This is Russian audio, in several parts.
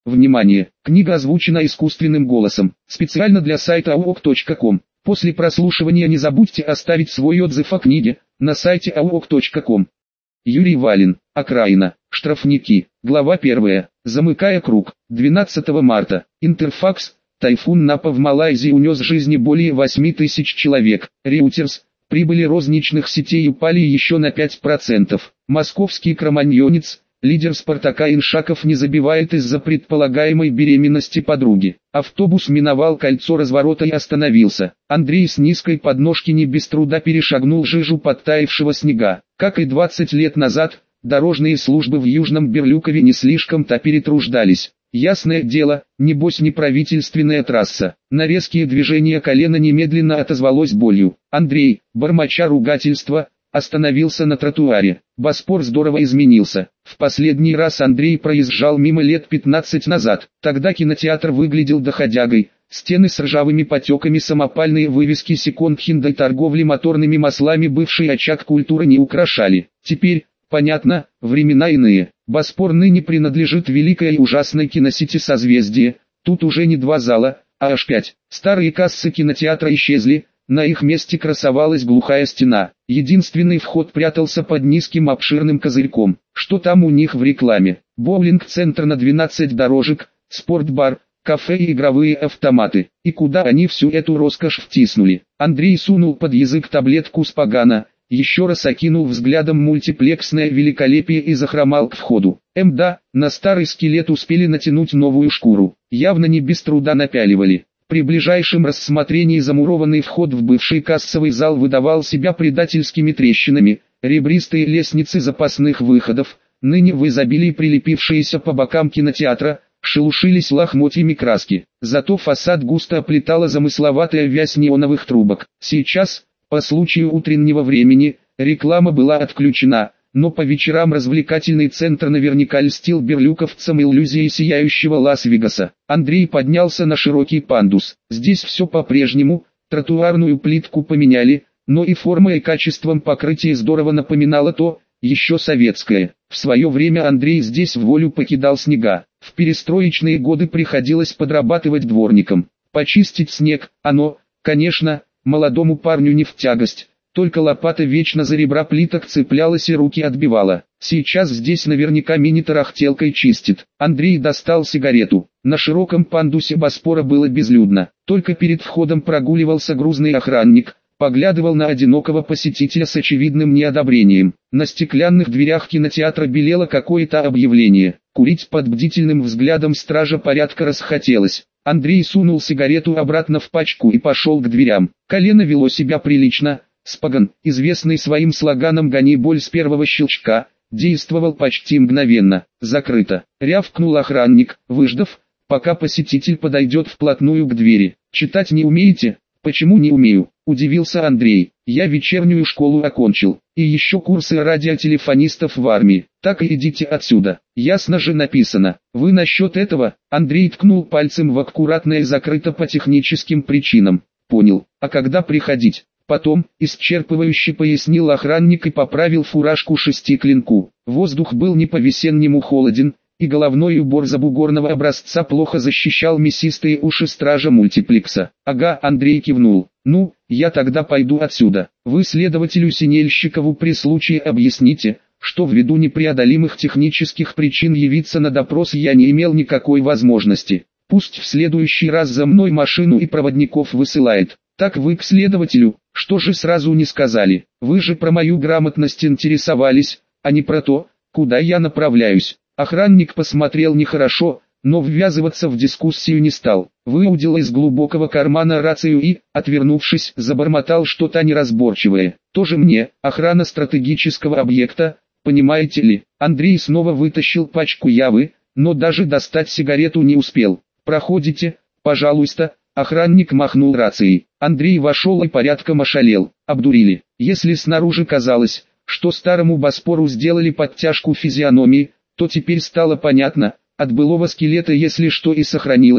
Внимание! Книга озвучена искусственным голосом, специально для сайта aok.com. После прослушивания не забудьте оставить свой отзыв о книге на сайте aok.com. Юрий Валин. Окраина. Штрафники. Глава 1. Замыкая круг. 12 марта. Интерфакс. Тайфун Напа в Малайзии унес жизни более 8 тысяч человек. Reuters. Прибыли розничных сетей упали еще на 5%. Московский кроманьонец, лидер «Спартака» Иншаков не забивает из-за предполагаемой беременности подруги. Автобус миновал кольцо разворота и остановился. Андрей с низкой подножки не без труда перешагнул жижу подтаявшего снега. Как и 20 лет назад, дорожные службы в Южном Берлюкове не слишком-то перетруждались. Ясное дело, небось не правительственная трасса. На резкие движения колено немедленно отозвалось болью. Андрей, бормоча ругательства, остановился на тротуаре. Боспор здорово изменился. В последний раз Андрей проезжал мимо лет 15 назад. Тогда кинотеатр выглядел доходягой. Стены с ржавыми потеками, самопальные вывески секонд-хенда и торговли моторными маслами бывший очаг культуры не украшали. Теперь, понятно, времена иные. Боспор ныне принадлежит великой и ужасной киносети «Созвездие». Тут уже не 2 зала, а аж 5. Старые кассы кинотеатра исчезли, на их месте красовалась глухая стена. Единственный вход прятался под низким обширным козырьком. Что там у них в рекламе? Боулинг-центр на 12 дорожек, спортбар, кафе и игровые автоматы. И куда они всю эту роскошь втиснули? Андрей сунул под язык таблетку спагана, еще раз окинул взглядом мультиплексное великолепие и захромал к входу. Да, на старый скелет успели натянуть новую шкуру. Явно не без труда напяливали. При ближайшем рассмотрении замурованный вход в бывший кассовый зал выдавал себя предательскими трещинами, ребристые лестницы запасных выходов, ныне в изобилии прилепившиеся по бокам кинотеатра, шелушились лохмотьями краски. Зато фасад густо оплетала замысловатая вязь неоновых трубок. Сейчас, по случаю утреннего времени, реклама была отключена, но по вечерам развлекательный центр наверняка льстил берлюковцам иллюзией сияющего Лас-Вегаса. Андрей поднялся на широкий пандус. Здесь все по-прежнему, тротуарную плитку поменяли, но и формой и качеством покрытия здорово напоминало то, еще советское. В свое время Андрей здесь в волю покидал снега. В перестроечные годы приходилось подрабатывать дворником. Почистить снег, оно, конечно, молодому парню не в тягость. Только лопата вечно за ребра плиток цеплялась и руки отбивала. Сейчас здесь наверняка мини-тарахтелкой чистит. Андрей достал сигарету. На широком пандусе Боспора было безлюдно. Только перед входом прогуливался грузный охранник, поглядывал на одинокого посетителя с очевидным неодобрением. На стеклянных дверях кинотеатра белело какое-то объявление. Курить под бдительным взглядом стража порядка расхотелось. Андрей сунул сигарету обратно в пачку и пошел к дверям. Колено вело себя прилично. Спаган, известный своим слоганом «Гони боль с первого щелчка», действовал почти мгновенно. Закрыто. Рявкнул охранник, выждав, пока посетитель подойдет вплотную к двери. «Читать не умеете?» «Почему не умею?» – удивился Андрей. «Я вечернюю школу окончил. И еще курсы радиотелефонистов в армии. Так и идите отсюда. Ясно же написано. Вы насчет этого?» Андрей ткнул пальцем в аккуратное «закрыто по техническим причинам». «Понял. А когда приходить?» Потом, исчерпывающе пояснил охранник и поправил фуражку шестиклинку. Воздух был не по-весеннему холоден, и головной убор забугорного образца плохо защищал мясистые уши стража мультиплекса. «Ага», Андрей кивнул. «Ну, я тогда пойду отсюда. Вы следователю Синельщикову при случае объясните, что ввиду непреодолимых технических причин явиться на допрос я не имел никакой возможности. Пусть в следующий раз за мной машину и проводников высылает». «Так вы к следователю, что же сразу не сказали? Вы же про мою грамотность интересовались, а не про то, куда я направляюсь». Охранник посмотрел нехорошо, но ввязываться в дискуссию не стал. Выудил из глубокого кармана рацию и, отвернувшись, забормотал что-то неразборчивое. «Тоже мне, охрана стратегического объекта, понимаете ли?» Андрей снова вытащил пачку явы, но даже достать сигарету не успел. «Проходите, пожалуйста». Охранник махнул рацией. Андрей вошел и порядком ошалел. Обдурили. Если снаружи казалось, что старому Боспору сделали подтяжку физиономии, то теперь стало понятно, от былого скелета если что и сохранилось,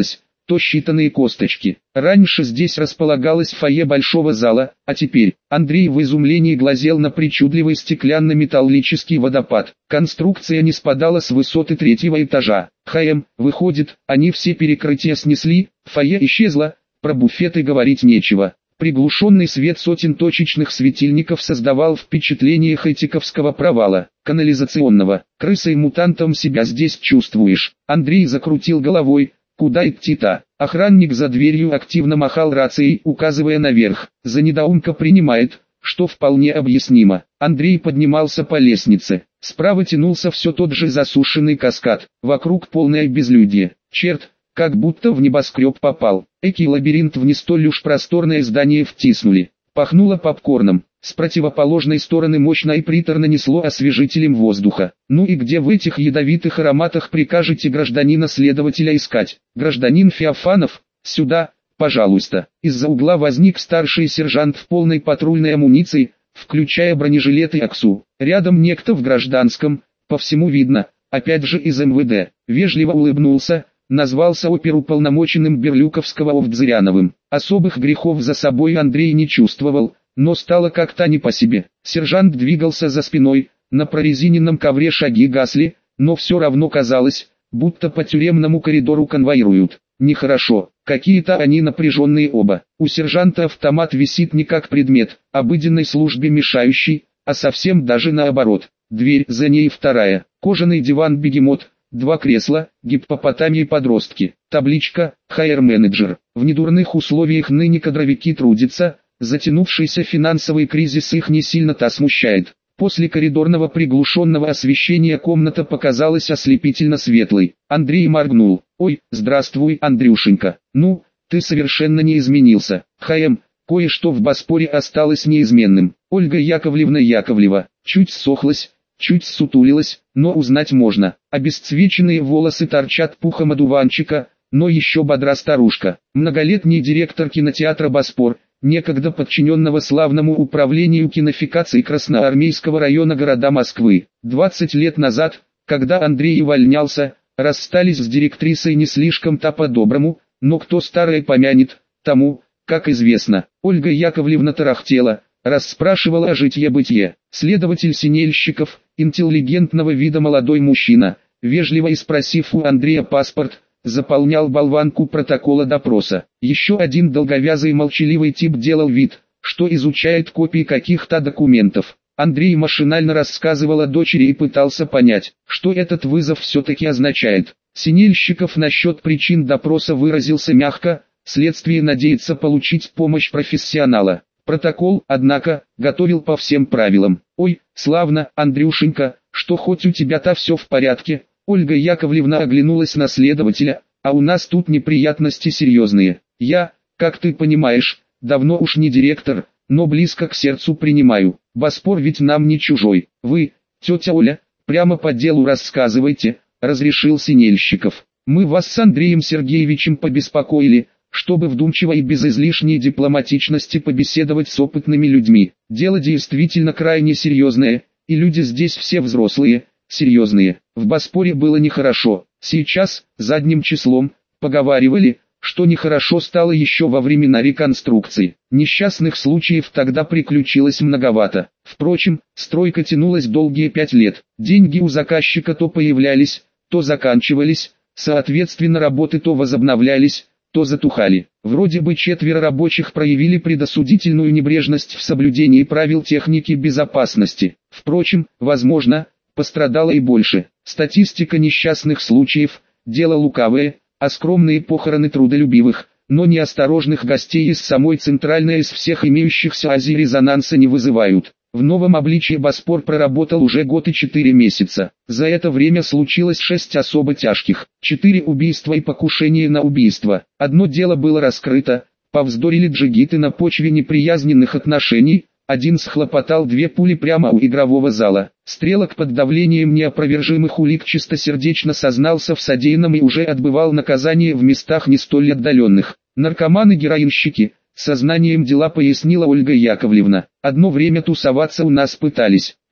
то считанные косточки. Раньше здесь располагалось фойе большого зала, а теперь Андрей в изумлении глазел на причудливый стеклянно-металлический водопад. Конструкция не спадала с высоты 3-го этажа. Выходит, они все перекрытия снесли, фойе исчезло, про буфеты говорить нечего. Приглушенный свет сотен точечных светильников создавал впечатление хайтиковского провала, канализационного. Крысой-мутантом себя здесь чувствуешь. Андрей закрутил головой. Куда идти-то? Охранник за дверью активно махал рацией, указывая наверх. За недоумка принимает, что вполне объяснимо. Андрей поднимался по лестнице. Справа тянулся все тот же засушенный каскад. Вокруг полное безлюдье. Черт, как будто в небоскреб попал. Экий лабиринт в не столь уж просторное здание втиснули. Пахнуло попкорном. С противоположной стороны мощно и приторно несло освежителем воздуха. Ну и где в этих ядовитых ароматах прикажете гражданина-следователя искать? Гражданин Феофанов, сюда, пожалуйста. Из-за угла возник старший сержант в полной патрульной амуниции, включая бронежилет и аксу. Рядом некто в гражданском, по всему видно, опять же из МВД. Вежливо улыбнулся, назвался оперуполномоченным Берлюковского Овдзыряновым. Особых грехов за собой Андрей не чувствовал, но стало как-то не по себе. Сержант двигался за спиной, на прорезиненном ковре шаги гасли, но все равно казалось, будто по тюремному коридору конвоируют. Нехорошо, какие-то они напряженные оба. У сержанта автомат висит не как предмет, обыденной службе мешающий, а совсем даже наоборот. Дверь, за ней вторая, кожаный диван-бегемот, 2 кресла, гиппопотамии-подростки, табличка «ХР-менеджер». В недурных условиях ныне кадровики трудятся, затянувшийся финансовый кризис их не сильно-то смущает. После коридорного приглушенного освещения комната показалась ослепительно светлой. Андрей моргнул. «Ой, здравствуй, Андрюшенька. Ну, ты совершенно не изменился. Кое-что в Боспоре осталось неизменным. Ольга Яковлевна Яковлева, чуть ссохлась, чуть ссутулилась, но узнать можно. Обесцвеченные волосы торчат пухом одуванчика, но еще бодра старушка. Многолетний директор кинотеатра «Боспор», некогда подчиненного славному управлению кинофикации Красноармейского района города Москвы. 20 лет назад, когда Андрей увольнялся, расстались с директрисой не слишком-то по-доброму, но кто старое помянет, тому, как известно. Ольга Яковлевна тарахтела, расспрашивала о житье-бытие. Следователь Синельщиков, интеллигентного вида молодой мужчина, вежливо и спросив у Андрея паспорт, заполнял болванку протокола допроса. Еще один долговязый молчаливый тип делал вид, что изучает копии каких-то документов. Андрей машинально рассказывал о дочери и пытался понять, что этот вызов все-таки означает. Синельщиков насчет причин допроса выразился мягко, следствие надеется получить помощь профессионала. Протокол, однако, готовил по всем правилам. «Ой, славно, Андрюшенька, что хоть у тебя-то все в порядке». Ольга Яковлевна оглянулась на следователя, «а у нас тут неприятности серьезные. Я, как ты понимаешь, давно уж не директор, но близко к сердцу принимаю. Боспор ведь нам не чужой. Вы, тетя Оля, прямо по делу рассказывайте», — разрешил Синельщиков. «Мы вас с Андреем Сергеевичем побеспокоили, чтобы вдумчиво и без излишней дипломатичности побеседовать с опытными людьми. Дело действительно крайне серьезное, и люди здесь все взрослые, серьезные. В Боспоре было нехорошо. Сейчас, задним числом, поговаривали, что нехорошо стало еще во времена реконструкции. Несчастных случаев тогда приключилось многовато. Впрочем, стройка тянулась долгие 5 лет. Деньги у заказчика то появлялись, то заканчивались, соответственно работы то возобновлялись, то затухали. Вроде бы 4 рабочих проявили предосудительную небрежность в соблюдении правил техники безопасности. Впрочем, возможно, пострадало и больше. Статистика несчастных случаев – дело лукавое, а скромные похороны трудолюбивых, но неосторожных гостей из самой центральной из всех имеющихся Азии резонанса не вызывают. В новом обличье Боспор проработал уже год и 4 месяца. За это время случилось 6 особо тяжких, 4 убийства и покушения на убийство. Одно дело было раскрыто, повздорили джигиты на почве неприязненных отношений, один схлопотал 2 пули прямо у игрового зала. Стрелок под давлением неопровержимых улик чистосердечно сознался в содеянном и уже отбывал наказание в местах не столь отдаленных. Наркоманы-героинщики, сознанием дела пояснила Ольга Яковлевна. Одно время тусоваться у нас пытались, но,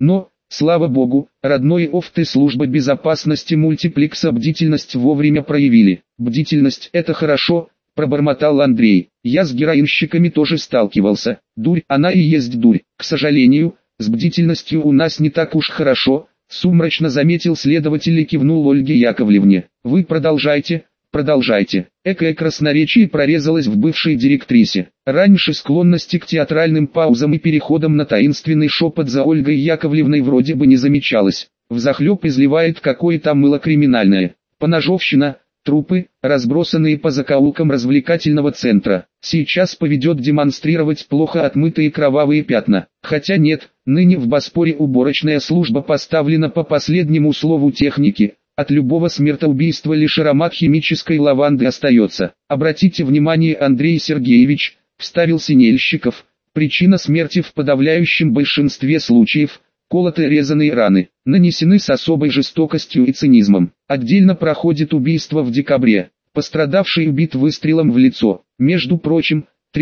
Слава богу, родной ОФТ и служба безопасности мультиплекса бдительность вовремя проявили. Бдительность — это хорошо, пробормотал Андрей. Я с героинщиками тоже сталкивался. Дурь, она и есть дурь. К сожалению, с бдительностью у нас не так уж хорошо, сумрачно заметил следователь и кивнул Ольге Яковлевне. Вы продолжайте. Продолжайте. Экое красноречие прорезалось в бывшей директрисе. Раньше склонности к театральным паузам и переходам на таинственный шепот за Ольгой Яковлевной вроде бы не замечалось. Взахлеб изливает какое-то мыло криминальное. Поножовщина, трупы, разбросанные по закоулкам развлекательного центра. Сейчас поведет демонстрировать плохо отмытые кровавые пятна. Хотя нет, ныне в Боспоре уборочная служба поставлена по последнему слову техники. От любого смертоубийства лишь аромат химической лаванды остается. Обратите внимание, Андрей Сергеевич, вставил Синельщиков, причина смерти в подавляющем большинстве случаев – колото-резаные раны, нанесены с особой жестокостью и цинизмом. Отдельно проходит убийство в декабре, пострадавший убит выстрелом в лицо, между прочим,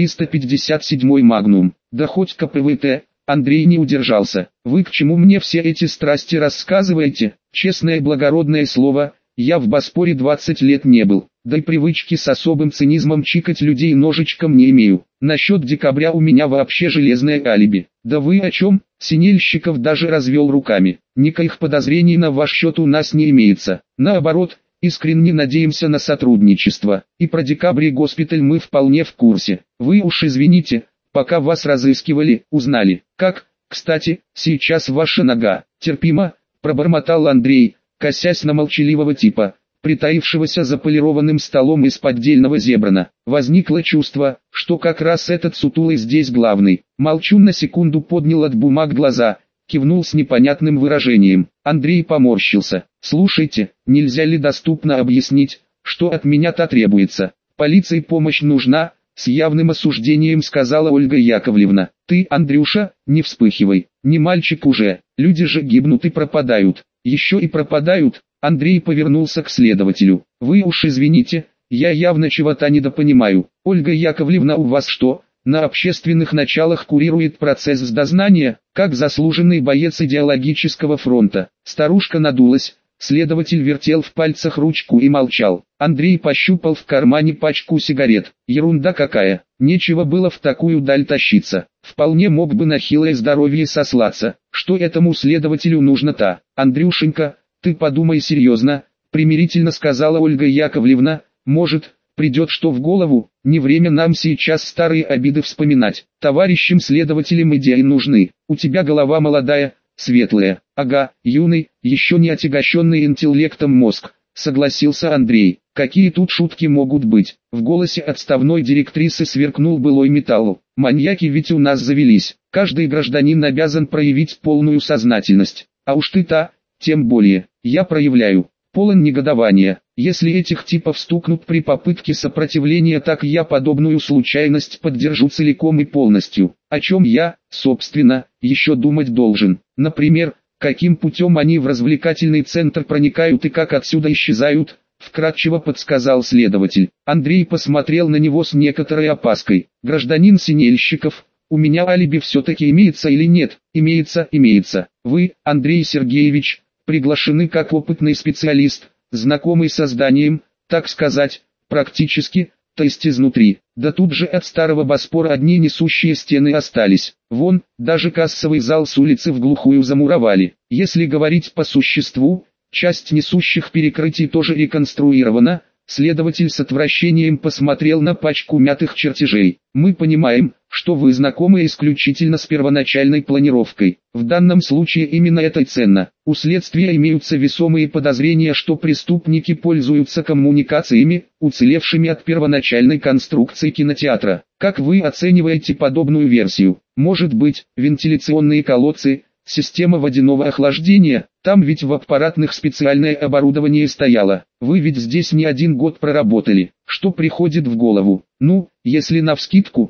357-й Магнум, да хоть КПВТ. Андрей не удержался. Вы к чему мне все эти страсти рассказываете? Честное благородное слово, я в Боспоре 20 лет не был, да и привычки с особым цинизмом чикать людей ножичком не имею. Насчет декабря у меня вообще железное алиби. Да вы о чем? Синельщиков даже развел руками. Никаких подозрений на ваш счет у нас не имеется. Наоборот, искренне надеемся на сотрудничество. И про декабрь и госпиталь мы вполне в курсе. Вы уж извините, пока вас разыскивали, узнали. Как, кстати, сейчас ваша нога? Терпимо, пробормотал Андрей, косясь на молчаливого типа, притаившегося за полированным столом из поддельного зебрана. Возникло чувство, что как раз этот сутулый здесь главный. Молчун на секунду поднял от бумаг глаза, кивнул с непонятным выражением. Андрей поморщился. Слушайте, нельзя ли доступно объяснить, что от меня-то требуется? Полиции помощь нужна? С явным осуждением сказала Ольга Яковлевна. Ты, Андрюша, не вспыхивай, не мальчик уже, люди же гибнут и пропадают. Еще и пропадают. Андрей повернулся к следователю. Вы уж извините, я явно чего-то недопонимаю. Ольга Яковлевна, у вас что, на общественных началах курирует процесс дознания, как заслуженный боец идеологического фронта? Старушка надулась. Следователь вертел в пальцах ручку и молчал. Андрей пощупал в кармане пачку сигарет. Ерунда какая, нечего было в такую даль тащиться. Вполне мог бы на хилое здоровье сослаться. Что этому следователю нужно-то? Андрюшенька, ты подумай серьезно, примирительно сказала Ольга Яковлевна. Может, придет что в голову, не время нам сейчас старые обиды вспоминать. Товарищам следователям идеи нужны. У тебя голова молодая, светлая. Ага, юный, еще не отягощенный интеллектом мозг, согласился Андрей. Какие тут шутки могут быть? В голосе отставной директрисы сверкнул былой металл. Маньяки ведь у нас завелись. Каждый гражданин обязан проявить полную сознательность. А уж ты-то, тем более, я проявляю. Полон негодования. Если этих типов стукнут при попытке сопротивления, так я подобную случайность поддержу целиком и полностью. О чем я, собственно, еще думать должен. Например, каким путем они в развлекательный центр проникают и как отсюда исчезают, вкратчиво подсказал следователь. Андрей посмотрел на него с некоторой опаской. Гражданин Синельщиков, у меня алиби все-таки имеется или нет? Имеется, имеется. Вы, Андрей Сергеевич, приглашены как опытный специалист, знакомый со зданием, так сказать, практически, то есть изнутри. Да тут же от старого Боспора одни несущие стены остались. Вон, даже кассовый зал с улицы в глухую замуровали. Если говорить по существу, часть несущих перекрытий тоже реконструирована. Следователь с отвращением посмотрел на пачку мятых чертежей. Мы понимаем, что вы знакомы исключительно с первоначальной планировкой. В данном случае именно это и ценно. У следствия имеются весомые подозрения, что преступники пользуются коммуникациями, уцелевшими от первоначальной конструкции кинотеатра. Как вы оцениваете подобную версию? Может быть, вентиляционные колодцы, система водяного охлаждения? Там ведь в аппаратных специальное оборудование стояло. Вы ведь здесь не один год проработали. Что приходит в голову? Ну, если навскидку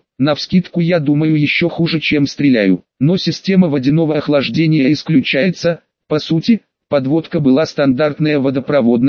я думаю еще хуже, чем стреляю. Но система водяного охлаждения исключается. По сути, подводка была стандартная водопроводная,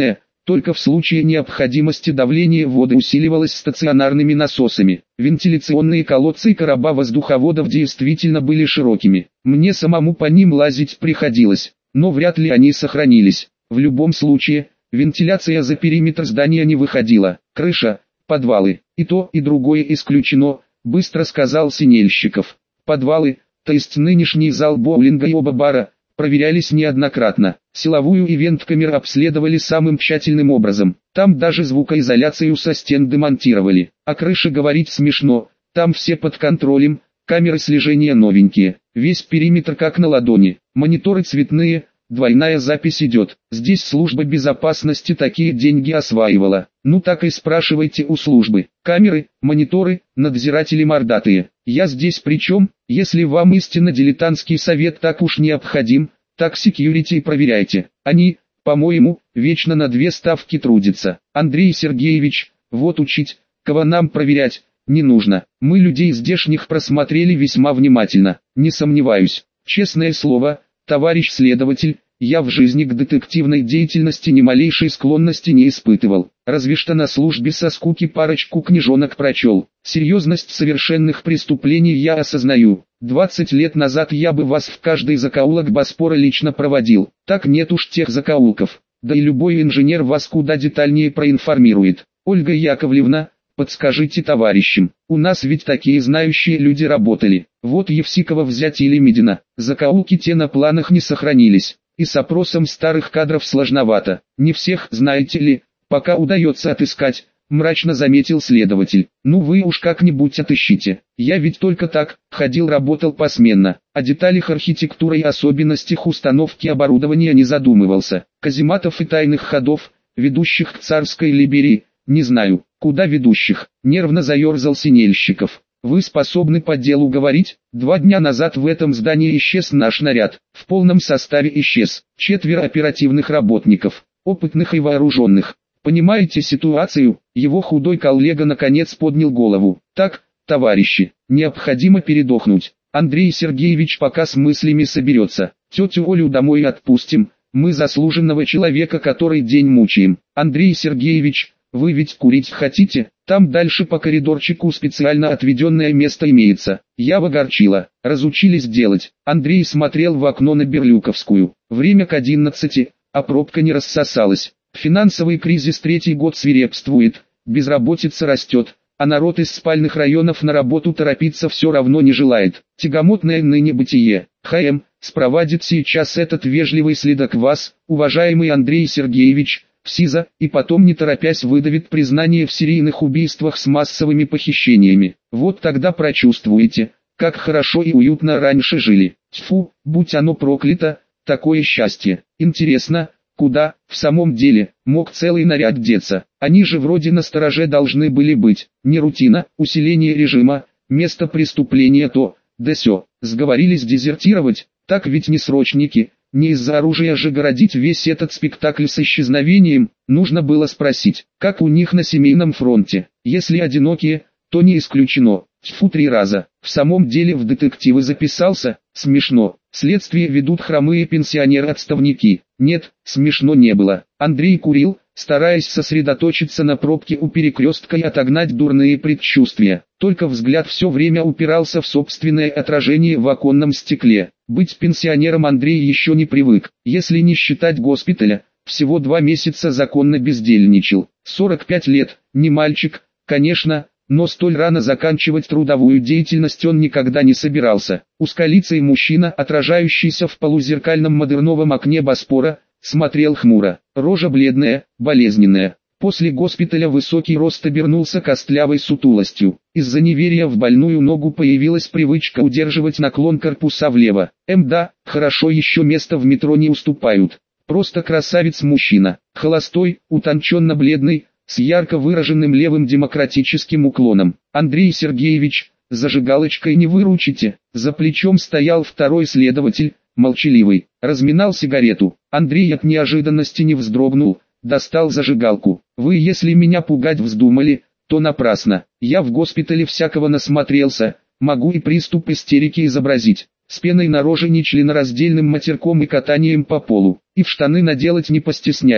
Только в случае необходимости давление воды усиливалось стационарными насосами. Вентиляционные колодцы и короба воздуховодов действительно были широкими. Мне самому по ним лазить приходилось, но вряд ли они сохранились. В любом случае, вентиляция за периметр здания не выходила. Крыша, подвалы, и то и другое исключено, быстро сказал Синельщиков. Подвалы, то есть нынешний зал боулинга и оба бара, проверялись неоднократно. Силовую и вент-камеры обследовали самым тщательным образом. Там даже звукоизоляцию со стен демонтировали. О крыше говорить смешно, там все под контролем, камеры слежения новенькие. Весь периметр как на ладони, мониторы цветные, двойная запись идет. Здесь служба безопасности такие деньги осваивала. Ну так и спрашивайте у службы. Камеры, мониторы, надзиратели мордатые. Я здесь при чем? Если вам истинно дилетантский совет так уж необходим, так секьюрити проверяйте. Они, по-моему, вечно на 2 ставки трудятся. Андрей Сергеевич, вот учить, кого нам проверять, не нужно. Мы людей здешних просмотрели весьма внимательно. Не сомневаюсь. Честное слово, товарищ следователь, я в жизни к детективной деятельности ни малейшей склонности не испытывал. Разве что на службе со скуки парочку книжонок прочел. Серьезность совершенных преступлений я осознаю. 20 лет назад я бы вас в каждый закоулок Боспора лично проводил. Так нет уж тех закоулков. Да и любой инженер вас куда детальнее проинформирует. Ольга Яковлевна, подскажите товарищам, у нас ведь такие знающие люди работали. Вот Евсикова взять или Медина. Закоулки те на планах не сохранились. И с опросом старых кадров сложновато. Не всех, знаете ли, пока удается отыскать, мрачно заметил следователь. Ну вы уж как-нибудь отыщите. Я ведь только так, ходил-работал посменно. О деталях архитектуры и особенностях установки оборудования не задумывался. Казематов и тайных ходов, ведущих к царской Либерии, не знаю, куда ведущих. Нервно заерзал Синельщиков. Вы способны по делу говорить? 2 дня назад в этом здании исчез наш наряд. В полном составе исчез. 4 оперативных работников, опытных и вооруженных. Понимаете ситуацию? Его худой коллега наконец поднял голову. Так, товарищи, необходимо передохнуть. Андрей Сергеевич пока с мыслями соберется. Тетю Олю домой отпустим. Мы заслуженного человека который день мучаем. Андрей Сергеевич, вы ведь курить хотите? Там дальше по коридорчику специально отведенное место имеется. Я огорчила. Разучились делать. Андрей смотрел в окно на Берлюковскую. Время к 11, а пробка не рассосалась. Финансовый кризис 3-й год свирепствует. Безработица растет. А народ из спальных районов на работу торопиться все равно не желает. Тягомотное ныне бытие. ХМ, спровадит сейчас этот вежливый следак вас, уважаемый Андрей Сергеевич, в СИЗО, и потом не торопясь выдавит признание в серийных убийствах с массовыми похищениями. Вот тогда прочувствуете, как хорошо и уютно раньше жили. Тьфу, будь оно проклято, такое счастье. Интересно, куда, в самом деле, мог целый наряд деться? Они же вроде на стороже должны были быть. Не рутина, усиление режима, место преступления то, да сё. Сговорились дезертировать, так ведь не срочники. Не из-за оружия же городить весь этот спектакль с исчезновением. Нужно было спросить, как у них на семейном фронте. Если одинокие, то не исключено. Тьфу 3 раза. В самом деле в детективы записался? Смешно. Следствие ведут хромые пенсионеры-отставники. Нет, смешно не было. Андрей курил, стараясь сосредоточиться на пробке у перекрестка и отогнать дурные предчувствия. Только взгляд все время упирался в собственное отражение в оконном стекле. Быть пенсионером Андрей еще не привык. Если не считать госпиталя, всего 2 месяца законно бездельничал. 45 лет, не мальчик, конечно, но столь рано заканчивать трудовую деятельность он никогда не собирался. Узколицый мужчина, отражающийся в полузеркальном модерновом окне Боспора, смотрел хмуро. Рожа бледная, болезненная. После госпиталя высокий рост обернулся костлявой сутулостью. Из-за неверия в больную ногу появилась привычка удерживать наклон корпуса влево. Да, хорошо еще место в метро не уступают. Просто красавец-мужчина. Холостой, утонченно бледный, с ярко выраженным левым демократическим уклоном. Андрей Сергеевич, зажигалочкой не выручите. За плечом стоял второй следователь, молчаливый. Разминал сигарету. Андрей от неожиданности не вздрогнул. Достал зажигалку. Вы если меня пугать вздумали, то напрасно. Я в госпитале всякого насмотрелся, могу и приступ истерики изобразить. С пеной на роже нечленораздельным матерком и катанием по полу. И в штаны наделать не постесняюсь.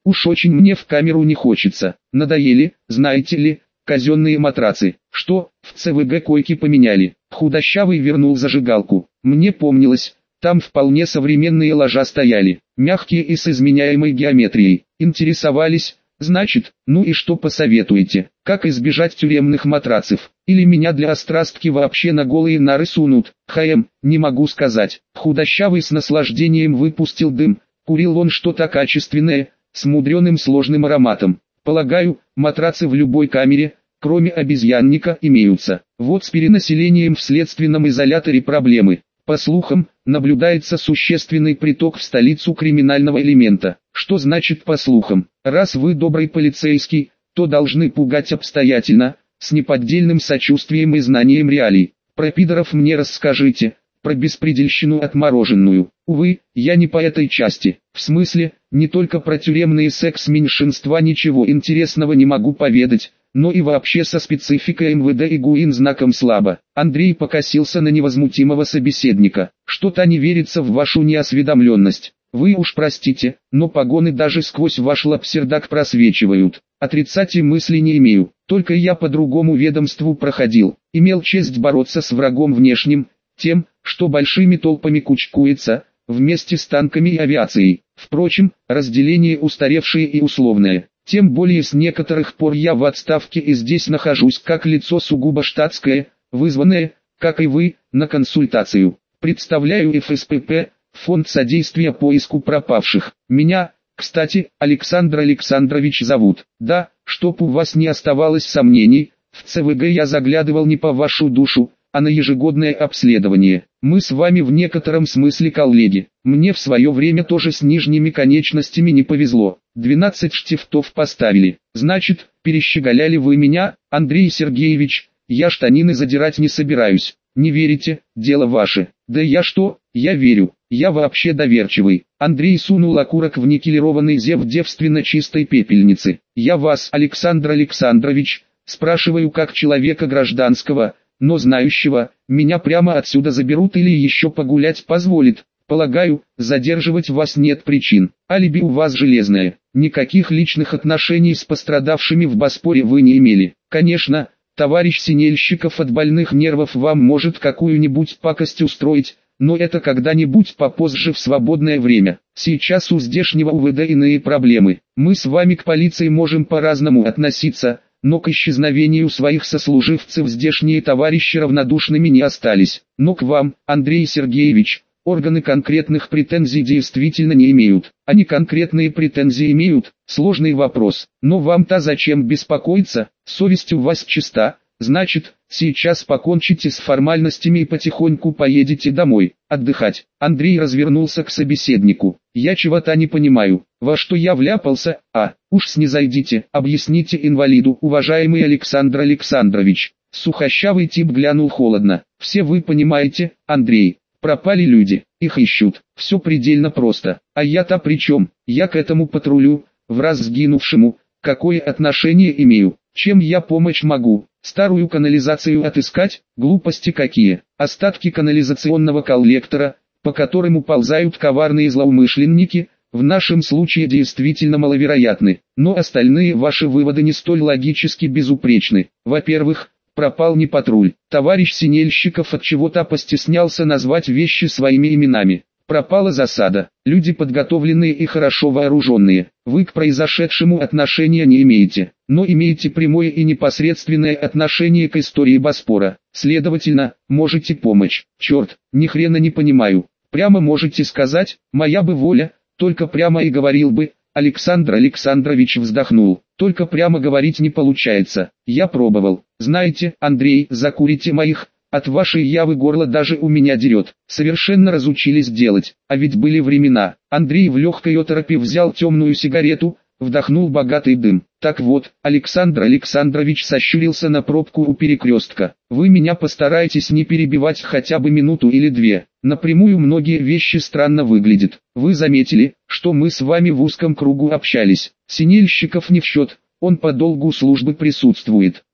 Уж очень мне в камеру не хочется. Надоели, знаете ли, казенные матрацы. Что, в ЦВГ койки поменяли? Худощавый вернул зажигалку. Мне помнилось, там вполне современные ложа стояли, мягкие и с изменяемой геометрией. Интересовались, значит, ну и что посоветуете? Как избежать тюремных матрацев? Или меня для острастки вообще на голые нары сунут? Не могу сказать. Худощавый с наслаждением выпустил дым. Курил он что-то качественное, с мудреным сложным ароматом. Полагаю, матрацы в любой камере, кроме обезьянника, имеются. Вот с перенаселением в следственном изоляторе проблемы. По слухам, наблюдается существенный приток в столицу криминального элемента. Что значит по слухам? Раз вы добрый полицейский, то должны пугать обстоятельно, с неподдельным сочувствием и знанием реалий. Про пидоров мне расскажите, про беспредельщину отмороженную. Увы, я не по этой части. В смысле, не только про тюремные секс-меньшинства ничего интересного не могу поведать, но и вообще со спецификой МВД и ГУИН знаком слабо. Андрей покосился на невозмутимого собеседника. Что-то не верится в вашу неосведомленность. Вы уж простите, но погоны даже сквозь ваш лапсердак просвечивают. Отрицать и мысли не имею. Только я по другому ведомству проходил. Имел честь бороться с врагом внешним, тем, что большими толпами кучкуется, вместе с танками и авиацией. Впрочем, разделение устаревшее и условное. Тем более с некоторых пор я в отставке и здесь нахожусь как лицо сугубо штатское, вызванное, как и вы, на консультацию. Представляю ФСПП, Фонд содействия поиску пропавших. Меня, кстати, Александр Александрович зовут. Да, чтоб у вас не оставалось сомнений, в ЦВГ я заглядывал не по вашу душу, а на ежегодное обследование. Мы с вами в некотором смысле коллеги. Мне в свое время тоже с нижними конечностями не повезло. 12 штифтов поставили. Значит, перещеголяли вы меня, Андрей Сергеевич. Я штанины задирать не собираюсь. Не верите, дело ваше. Да я что, я верю. Я вообще доверчивый. Андрей сунул окурок в никелированный зев девственно чистой пепельницы. Я вас, Александр Александрович, спрашиваю как человека гражданского, но знающего, меня прямо отсюда заберут или еще погулять позволит. Полагаю, задерживать вас нет причин. Алиби у вас железное. Никаких личных отношений с пострадавшими в Боспоре вы не имели. Конечно, товарищ Синельщиков от больных нервов вам может какую-нибудь пакость устроить, но это когда-нибудь попозже в свободное время. Сейчас у здешнего УВД иные проблемы. Мы с вами к полиции можем по-разному относиться, но к исчезновению своих сослуживцев здешние товарищи равнодушными не остались. Но к вам, Андрей Сергеевич, органы конкретных претензий действительно не имеют. Они конкретные претензии имеют, сложный вопрос. Но вам-то зачем беспокоиться, совесть у вас чиста. Значит, сейчас покончите с формальностями и потихоньку поедете домой, отдыхать. Андрей развернулся к собеседнику. Я чего-то не понимаю, во что я вляпался, уж снизойдите, объясните инвалиду, уважаемый Александр Александрович. Сухощавый тип глянул холодно. Все вы понимаете, Андрей, пропали люди, их ищут, все предельно просто. А я-то при чем? Я к этому патрулю, враз сгинувшему, какое отношение имею? Чем я помочь могу? Старую канализацию отыскать? Глупости какие. Остатки канализационного коллектора, по которому ползают коварные злоумышленники, в нашем случае действительно маловероятны. Но остальные ваши выводы не столь логически безупречны. Во-первых, пропал не патруль. Товарищ Синельщиков от чего-то постеснялся назвать вещи своими именами. Пропала засада. Люди подготовленные и хорошо вооруженные. Вы к произошедшему отношения не имеете, но имеете прямое и непосредственное отношение к истории Боспора. Следовательно, можете помочь. Черт, ни хрена не понимаю. Прямо можете сказать, моя бы воля, только прямо и говорил бы. Александр Александрович вздохнул. Только прямо говорить не получается. Я пробовал. Знаете, Андрей, закурите моих. От вашей явы горло даже у меня дерет. Совершенно разучились делать. А ведь были времена. Андрей в легкой оторопи взял темную сигарету, вдохнул богатый дым. Так вот, Александр Александрович сощурился на пробку у перекрестка. Вы меня постарайтесь не перебивать хотя бы минуту или две. Напрямую многие вещи странно выглядят. Вы заметили, что мы с вами в узком кругу общались. Синельщиков не в счет, он по долгу службы присутствует.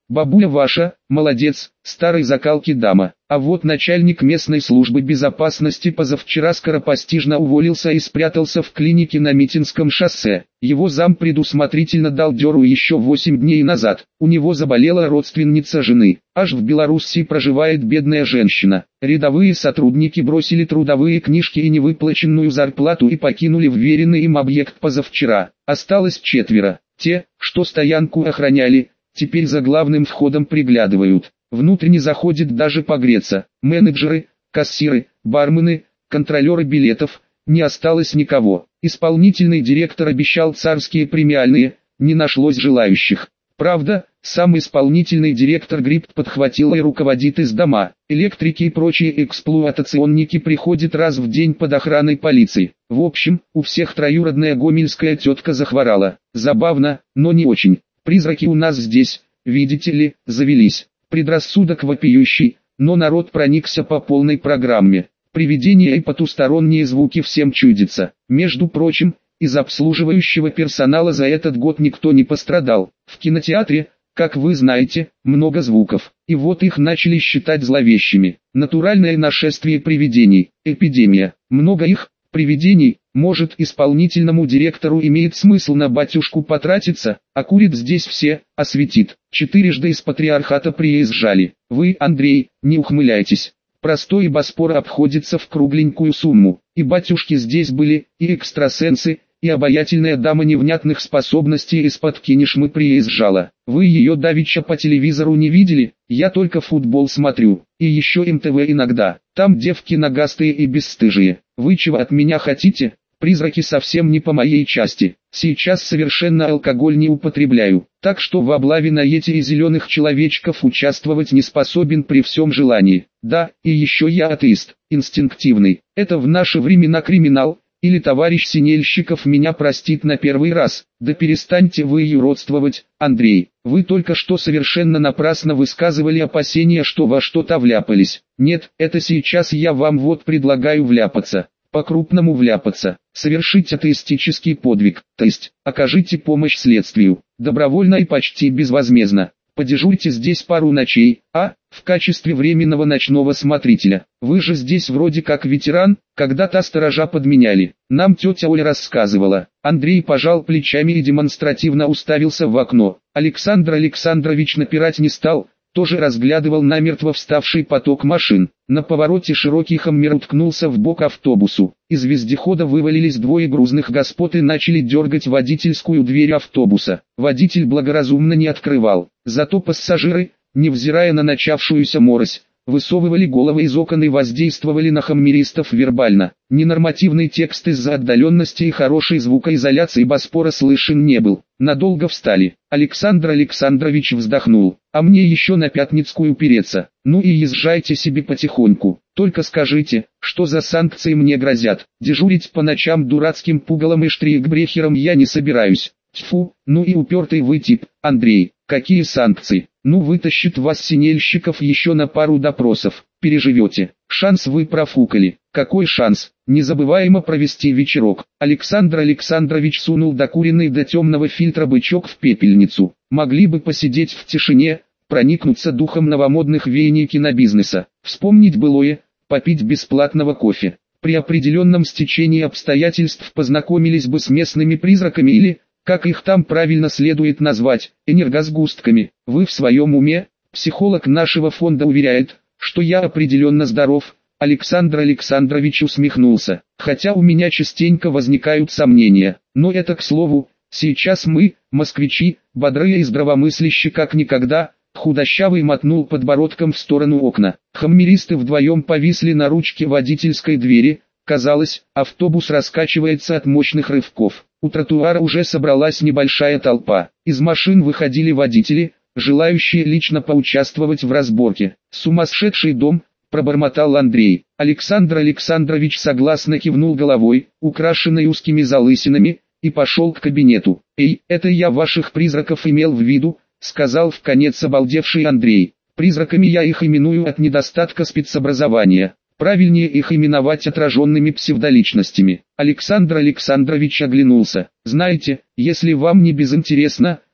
Бабуля ваша, молодец, старой закалки дама. А вот начальник местной службы безопасности позавчера скоропостижно уволился и спрятался в клинике на Митинском шоссе. Его зам предусмотрительно дал дёру еще 8 дней назад. У него заболела родственница жены. Аж в Белоруссии проживает бедная женщина. Рядовые сотрудники бросили трудовые книжки и невыплаченную зарплату и покинули вверенный им объект позавчера. Осталось 4. Те, что стоянку охраняли, теперь за главным входом приглядывают. Внутрь не заходит даже погреться. Менеджеры, кассиры, бармены, контролеры билетов, не осталось никого. Исполнительный директор обещал царские премиальные, не нашлось желающих. Правда, сам исполнительный директор грипп подхватил и руководит из дома. Электрики и прочие эксплуатационники приходят раз в день под охраной полиции. В общем, у всех троюродная гомельская тетка захворала. Забавно, но не очень. Призраки у нас здесь, видите ли, завелись. Предрассудок вопиющий, но народ проникся по полной программе. Привидения и потусторонние звуки всем чудятся. Между прочим, из обслуживающего персонала за этот год никто не пострадал. В кинотеатре, как вы знаете, много звуков. И вот их начали считать зловещими. Натуральное нашествие привидений, эпидемия. Много их, привидений. Может, исполнительному директору имеет смысл на батюшку потратиться, а курит здесь все, осветит. 4 из патриархата приезжали. Вы, Андрей, не ухмыляйтесь. Простой боспор обходится в кругленькую сумму. И батюшки здесь были, и экстрасенсы, и обаятельная дама невнятных способностей из-под Кинешмы приезжала. Вы ее давеча по телевизору не видели? Я только футбол смотрю. И еще МТВ иногда. Там девки нагастые и бесстыжие. Вы чего от меня хотите? Призраки совсем не по моей части. Сейчас совершенно алкоголь не употребляю. Так что в облаве на Йети и зеленых человечков участвовать не способен при всем желании. Да, и еще я атеист, инстинктивный. Это в наши времена криминал. Или товарищ Синельщиков меня простит на первый раз. Да перестаньте вы юродствовать, Андрей. Вы только что совершенно напрасно высказывали опасения, что во что-то вляпались. Нет, это сейчас я вам вот предлагаю вляпаться. По-крупному вляпаться. Совершить атеистический подвиг. То есть, окажите помощь следствию. Добровольно и почти безвозмездно. Подежурьте здесь пару ночей, в качестве временного ночного смотрителя. Вы же здесь вроде как ветеран, когда-то сторожа подменяли. Нам тетя Оля рассказывала. Андрей пожал плечами и демонстративно уставился в окно. Александр Александрович напирать не стал, тоже разглядывал намертво вставший поток машин. На повороте широкий хаммер уткнулся в бок автобусу. Из вездехода вывалились 2 грузных господ и начали дергать водительскую дверь автобуса. Водитель благоразумно не открывал. Зато пассажиры, невзирая на начавшуюся морось, высовывали головы из окон и воздействовали на хаммеристов вербально. Ненормативный текст из-за отдаленности и хорошей звукоизоляции Боспора слышен не был. Надолго встали. Александр Александрович вздохнул. А мне еще на Пятницкую переться. Ну и езжайте себе потихоньку. Только скажите, что за санкции мне грозят. Дежурить по ночам дурацким пугалом и штрихбрехером я не собираюсь. Тьфу, ну и упертый вы тип, Андрей. Какие санкции? Ну вытащит вас Синельщиков еще на пару допросов. Переживете. Шанс вы профукали. Какой шанс? Незабываемо провести вечерок. Александр Александрович сунул докуренный до темного фильтра бычок в пепельницу. Могли бы посидеть в тишине, проникнуться духом новомодных веяний кинобизнеса, вспомнить былое, попить бесплатного кофе. При определенном стечении обстоятельств познакомились бы с местными призраками или, как их там правильно следует назвать, энергосгустками. Вы в своем уме? Психолог нашего фонда уверяет, что я определенно здоров. Александр Александрович усмехнулся. Хотя у меня частенько возникают сомнения. Но это к слову, сейчас мы, москвичи, бодрые и здравомыслящие как никогда. Худощавый мотнул подбородком в сторону окна. Хаммеристы вдвоем повисли на ручке водительской двери. Казалось, автобус раскачивается от мощных рывков. У тротуара уже собралась небольшая толпа. Из машин выходили водители, желающие лично поучаствовать в разборке. «Сумасшедший дом», — пробормотал Андрей. Александр Александрович согласно кивнул головой, украшенной узкими залысинами, и пошел к кабинету. «Эй, это я ваших призраков имел в виду», — сказал вконец обалдевший Андрей. «Призраками я их именую от недостатка спецобразования. Правильнее их именовать отраженными псевдоличностями». Александр Александрович оглянулся. «Знаете, если вам не безинтересно,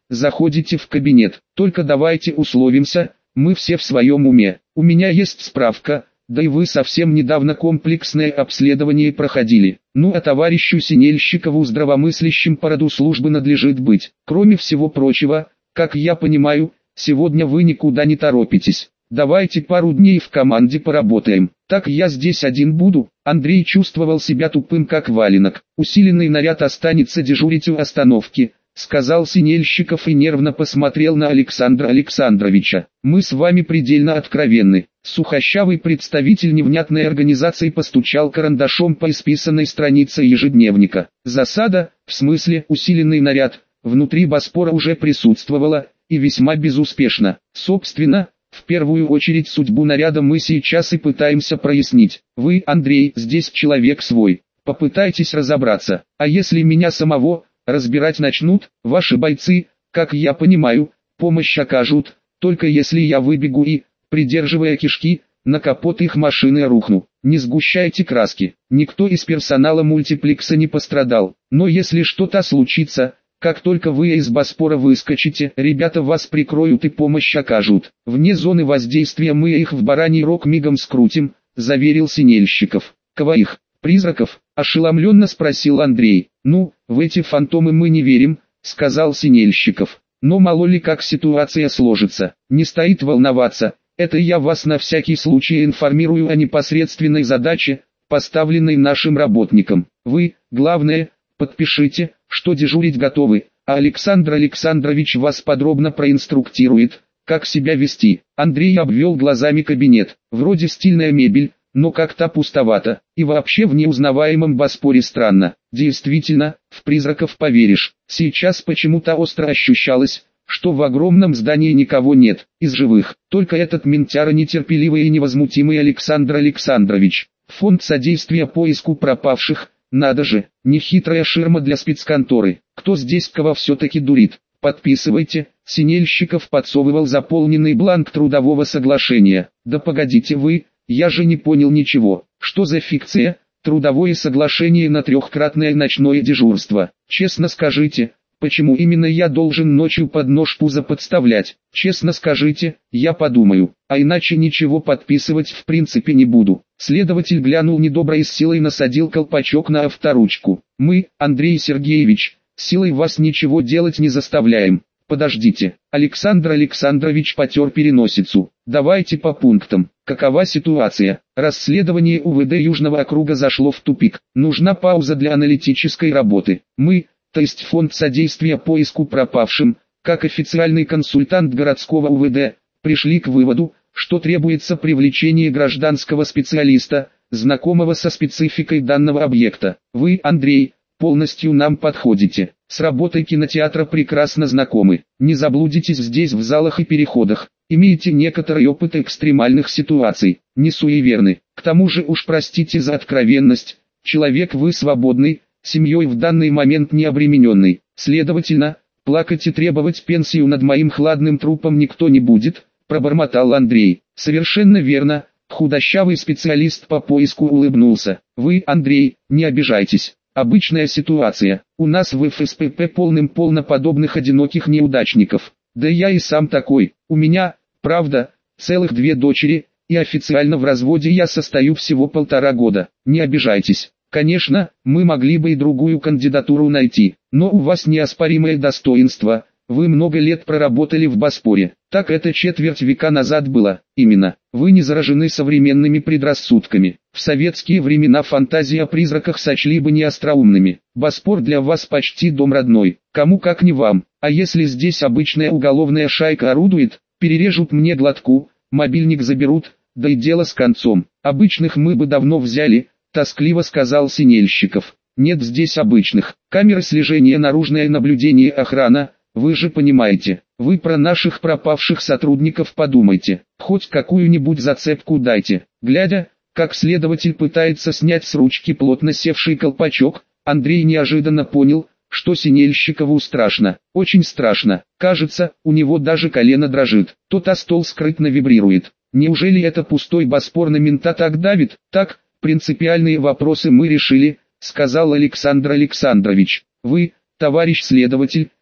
заходите в кабинет. Только давайте условимся, мы все в своем уме. У меня есть справка, да и вы совсем недавно комплексное обследование проходили. Ну а товарищу Синельщикову здравомыслящим по роду службы надлежит быть. Кроме всего прочего, как я понимаю, сегодня вы никуда не торопитесь. Давайте пару дней в команде поработаем. Так я здесь один буду. Андрей чувствовал себя тупым как валенок. Усиленный наряд останется дежурить у остановки, сказал Синельщиков и нервно посмотрел на Александра Александровича. Мы с вами предельно откровенны. Сухощавый представитель невнятной организации постучал карандашом по исписанной странице ежедневника. Засада, в смысле усиленный наряд, внутри Боспора уже присутствовала, и весьма безуспешно. Собственно, в первую очередь судьбу наряда мы сейчас и пытаемся прояснить. Вы, Андрей, здесь человек свой. Попытайтесь разобраться. А если меня самого разбирать начнут, ваши бойцы, как я понимаю, помощь окажут, только если я выбегу и, придерживая кишки, на капот их машины рухну. Не сгущайте краски. Никто из персонала мультиплекса не пострадал. Но если что-то случится, как только вы из Боспора выскочите, ребята вас прикроют и помощь окажут. Вне зоны воздействия мы их в бараний рог мигом скрутим, заверил Синельщиков. Кого их? Призраков? Ошеломленно спросил Андрей. Ну, в эти фантомы мы не верим, сказал Синельщиков. Но мало ли как ситуация сложится. Не стоит волноваться. Это я вас на всякий случай информирую о непосредственной задаче, поставленной нашим работникам. Вы, главное, подпишите, что дежурить готовы, а Александр Александрович вас подробно проинструктирует, как себя вести. Андрей обвел глазами кабинет. Вроде стильная мебель, но как-то пустовато, и вообще в неузнаваемом Боспоре странно. Действительно, в призраков поверишь. Сейчас почему-то остро ощущалось, что в огромном здании никого нет, из живых. Только этот ментяра нетерпеливый и невозмутимый Александр Александрович. Фонд содействия поиску пропавших, надо же, нехитрая ширма для спецконторы. Кто здесь кого все-таки дурит? Подписывайте. Синельщиков подсовывал заполненный бланк трудового соглашения. Да погодите вы, я же не понял ничего. Что за фикция? Трудовое соглашение на трехкратное ночное дежурство. Честно скажите, почему именно я должен ночью под нож пузо подставлять? Честно скажите, я подумаю, а иначе ничего подписывать в принципе не буду. Следователь глянул недобро и с силой насадил колпачок на авторучку. Мы, Андрей Сергеевич, силой вас ничего делать не заставляем. Подождите. Александр Александрович потер переносицу. Давайте по пунктам. Какова ситуация? Расследование УВД Южного округа зашло в тупик. Нужна пауза для аналитической работы. Мы, то есть фонд содействия поиску пропавшим, как официальный консультант городского УВД, пришли к выводу, что требуется привлечение гражданского специалиста, знакомого со спецификой данного объекта. Вы, Андрей, полностью нам подходите. С работой кинотеатра прекрасно знакомы. Не заблудитесь здесь в залах и переходах. Имеете некоторый опыт экстремальных ситуаций. Не суеверны. К тому же уж простите за откровенность. Человек вы свободный, семьей в данный момент не обремененный. Следовательно, плакать и требовать пенсию над моим хладным трупом никто не будет, пробормотал Андрей. Совершенно верно. Худощавый специалист по поиску улыбнулся. Вы, Андрей, не обижайтесь. Обычная ситуация. У нас в ФСПП полным-полно подобных одиноких неудачников. Да я и сам такой. У меня, правда, целых 2 дочери, и официально в разводе я состою всего 1,5 года. Не обижайтесь. Конечно, мы могли бы и другую кандидатуру найти, но у вас неоспоримое достоинство. Вы много лет проработали в Боспоре. Так это четверть века назад было. Именно. Вы не заражены современными предрассудками. В советские времена фантазии о призраках сочли бы неостроумными. Боспор для вас почти дом родной. Кому как не вам. А если здесь обычная уголовная шайка орудует, перережут мне глотку, мобильник заберут, да и дело с концом. Обычных мы бы давно взяли, тоскливо сказал Синельщиков. Нет здесь обычных. Камеры слежения, наружное наблюдение, охрана. Вы же понимаете, вы про наших пропавших сотрудников подумайте, хоть какую-нибудь зацепку дайте. Глядя, как следователь пытается снять с ручки плотно севший колпачок, Андрей неожиданно понял, что Синельщикову страшно, очень страшно. Кажется, у него даже колено дрожит, тот о стол скрытно вибрирует. Неужели это пустой Боспор на мента так давит? Так, принципиальные вопросы мы решили, сказал Александр Александрович. Вы, товарищ следователь,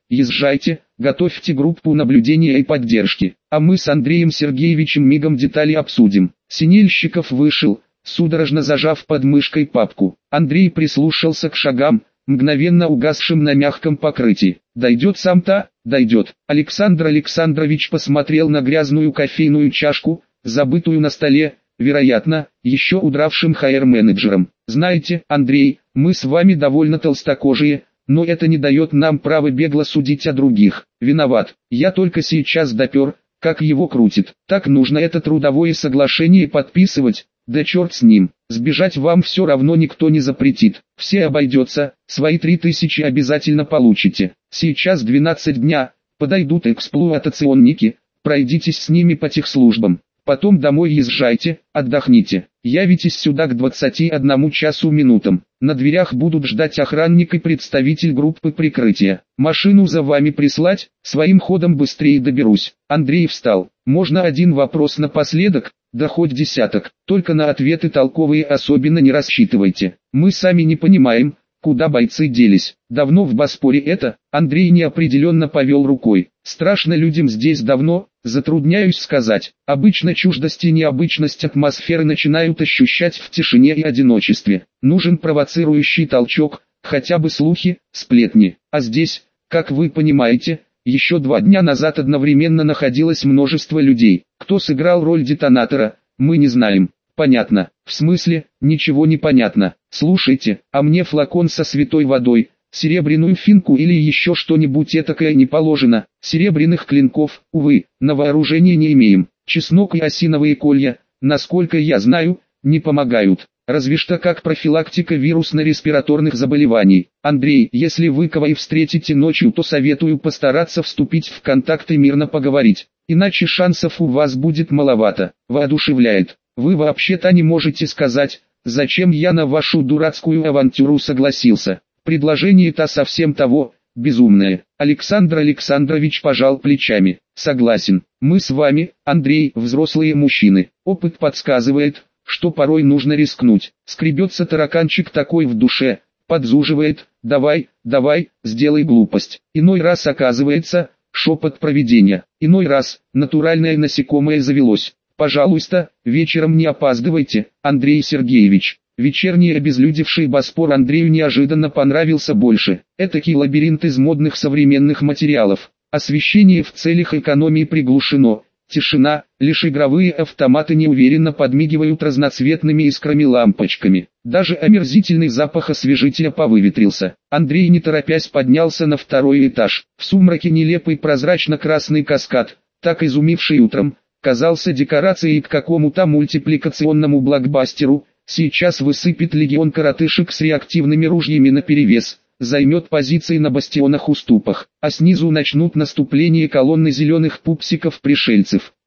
езжайте, готовьте группу наблюдения и поддержки, а мы с Андреем Сергеевичем мигом детали обсудим. Синельщиков вышел, судорожно зажав под мышкой папку. Андрей прислушался к шагам, мгновенно угасшим на мягком покрытии. «Дойдет сам-то?» «Дойдет». Александр Александрович посмотрел на грязную кофейную чашку, забытую на столе, вероятно, еще удравшим HR-менеджером. «Знаете, Андрей, мы с вами довольно толстокожие, но это не дает нам права бегло судить о других. Виноват, я только сейчас допер, как его крутит. Так нужно это трудовое соглашение подписывать, да черт с ним. Сбежать вам все равно никто не запретит. Все обойдется, свои 3000 обязательно получите. Сейчас 12 дня, подойдут эксплуатационники, пройдитесь с ними по техслужбам. Потом домой езжайте, отдохните. Явитесь сюда к 21 часу минутам. На дверях будут ждать охранник и представитель группы прикрытия. Машину за вами прислать, своим ходом быстрее доберусь». Андрей встал. «Можно один вопрос напоследок? Да хоть десяток. Только на ответы толковые особенно не рассчитывайте. Мы сами не понимаем, куда бойцы делись. Давно в Боспоре это?» Андрей неопределенно повел рукой. «Страшно людям здесь давно, затрудняюсь сказать. Обычно чуждость и необычность атмосферы начинают ощущать в тишине и одиночестве. Нужен провоцирующий толчок, хотя бы слухи, сплетни. А здесь, как вы понимаете, еще 2 дня назад одновременно находилось множество людей. Кто сыграл роль детонатора, мы не знаем». «Понятно. В смысле, ничего не понятно. Слушайте, а мне флакон со святой водой, серебряную финку или еще что-нибудь этакое не положено. Серебряных клинков, увы, на вооружение не имеем. Чеснок и осиновые колья, насколько я знаю, не помогают. Разве что как профилактика вирусно-респираторных заболеваний. Андрей, если вы кого и встретите ночью, то советую постараться вступить в контакт и мирно поговорить. Иначе шансов у вас будет маловато». Воодушевляет. «Вы вообще-то не можете сказать, зачем я на вашу дурацкую авантюру согласился. Предложение-то совсем того, безумное». Александр Александрович пожал плечами. «Согласен, мы с вами, Андрей, взрослые мужчины. Опыт подсказывает, что порой нужно рискнуть. Скребется тараканчик такой в душе, подзуживает: давай, давай, сделай глупость. Иной раз оказывается, шепот провидения. Иной раз, натуральное насекомое завелось. Пожалуйста, вечером не опаздывайте, Андрей Сергеевич». Вечерний обезлюдевший Боспор Андрею неожиданно понравился больше. Этакий лабиринт из модных современных материалов. Освещение в целях экономии приглушено. Тишина, лишь игровые автоматы неуверенно подмигивают разноцветными искрами-лампочками. Даже омерзительный запах освежителя повыветрился. Андрей не торопясь поднялся на 2-й этаж. В сумраке нелепый прозрачно-красный каскад, так изумивший утром, казался декорацией к какому-то мультипликационному блокбастеру. Сейчас высыпет легион коротышек с реактивными ружьями наперевес, займет позиции на бастионах-уступах, а снизу начнут наступление колонны зеленых пупсиков-пришельцев.